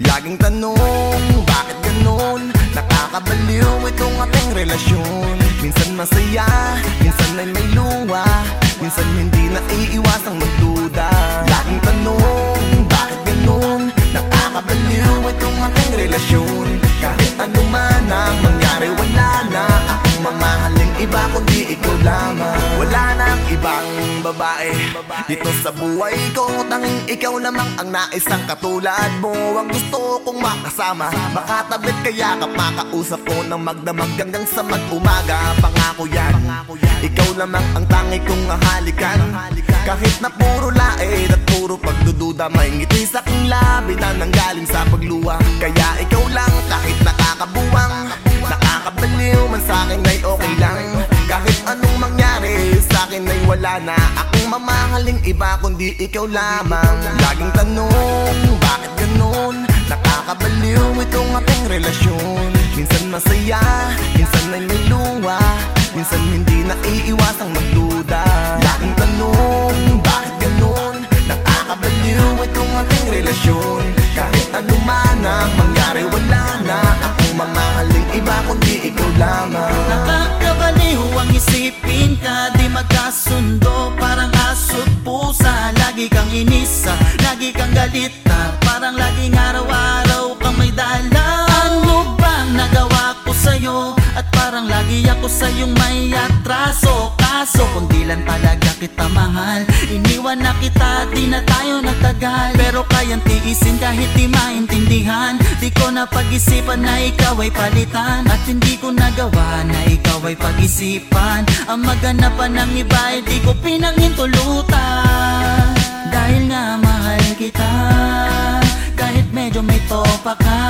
Laging tanong, bakit ganun? Nakakabaliw itong ating relasyon. Minsan masaya, minsan ay may luha, minsan hindi na iiwasang magduda. Laging tanong, bakit ganun? Nakakabaliw itong ating relasyon. Kahit ano man ang mangyari, wala na akong mamahaling iba kundi ikaw lamang. Wala na ang ibang babae dito sa buhay ko, tanging ikaw lamang ang naisang katulad mo. Ang gusto kong makasama, makatabit kaya makausap ko ng magdamag hanggang sa mag-umaga. Pangako yan, ikaw lamang ang tangi kong hahalikan. Kahit na puro lait at puro pagdududa, may ngiti sa aking labi na nanggaling sa pagluwa. Kaya ikaw lang, kahit nakakabuwang, nakakabaliw man sa'kin ay okay lang. Kahit anong mangyari sa'kin ay wala na akong mamahaling iba kundi ikaw lamang. Laging tanong, bakit ganun? Nakakabaliw itong ating relasyon. Minsan masaya, minsan ay may luha, minsan hindi na iiwasang magduda. Laging tanong, bakit ganun? Nakakabaliw itong ating relasyon. Kahit ano man ang mangyari, wala na akong mamahaling iba kundi ikaw lamang. Nakakabaliw ang isipin ka, di magkasundo, parang aso't pusa. Lagi kang inisa, lagi kang galita, parang laging araw-araw kang may dala. Ano bang nagawa ko sa'yo? At parang lagi ako sa'yong may atraso. Kaso kung di lang talaga kita mahal, iniwan na kita, di na tayo nagtagal. Pero kayang tiisin kahit di maintindihan. Di ko na pag-isipan na ikaw ay palitan, at hindi ko nagawa na ikaw ay pag-isipan. Ang maganapan ng iba ay di ko pinangintulutan. Dahil nga mahal kita, kahit medyo may topa ka,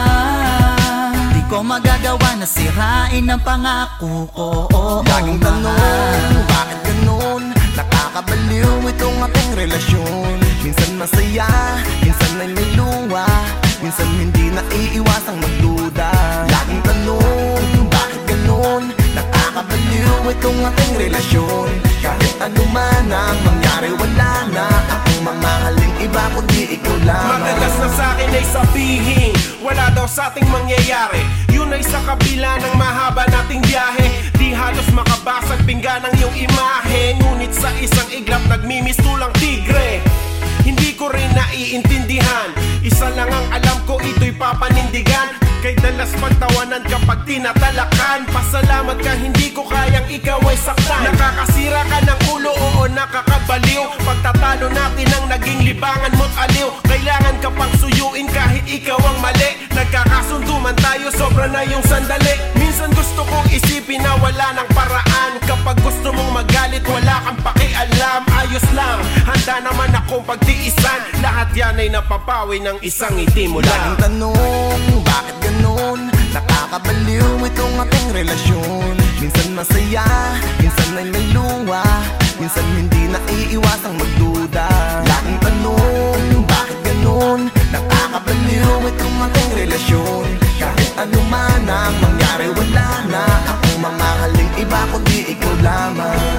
di ko magagawa na sirain ang pangako ko. Laging tanong, bakit ganun? Nakakabaliw itong ating relasyon. Minsan masaya, minsan ay may luha, minsan hindi na iiwasang magduda. Laging tanong, bakit ganun? Nakakabaliw itong ating relasyon. Kahit ano man ang mangyari, wala na akong mamahaling iba kundi ikaw lamang. Madalas na sa'kin ay sabihin, wala daw sa ating mangyayari. Yun ay sa kabila ng mahaba nating biyahe. Di halos makabasag pinggan ang iyong imahe. Ngunit sa isang iglap nagmimistulang tigre. Hindi ko rin naiintindihan, isa lang ang alam ko, ito'y papanindigan. Kay dalas pagtawanan kapag tinatalakan. Pasalamat ka, hindi ko kayang ikaw ay saktan. Nakakasira ka ng ulo, oo nakakabaliw. Pagtatalo natin ang naging libangan mo't aliw. Kailangan ka pang suyuin kahit ikaw ang mali. Nagkakasundo man tayo, sobra na yung sandali. Minsan gusto kong isipin na wala ng paraan. Kapag gusto mong magalit, wala kang pakialam. Ayos lang, handa naman akong pagtiisan. Lahat yan ay napapawi ng isang ngiti mo lang. Laging tanong, bakit ganun? Nakakabaliw itong ating relasyon. Minsan masaya, minsan ay may luha, minsan hindi na iiwasang magduda. Laging tanong, bakit ganun? Nakakabaliw itong ating relasyon. Kahit ano man ang mangyari, wala na akong mamahaling iba kundi ikaw lamang.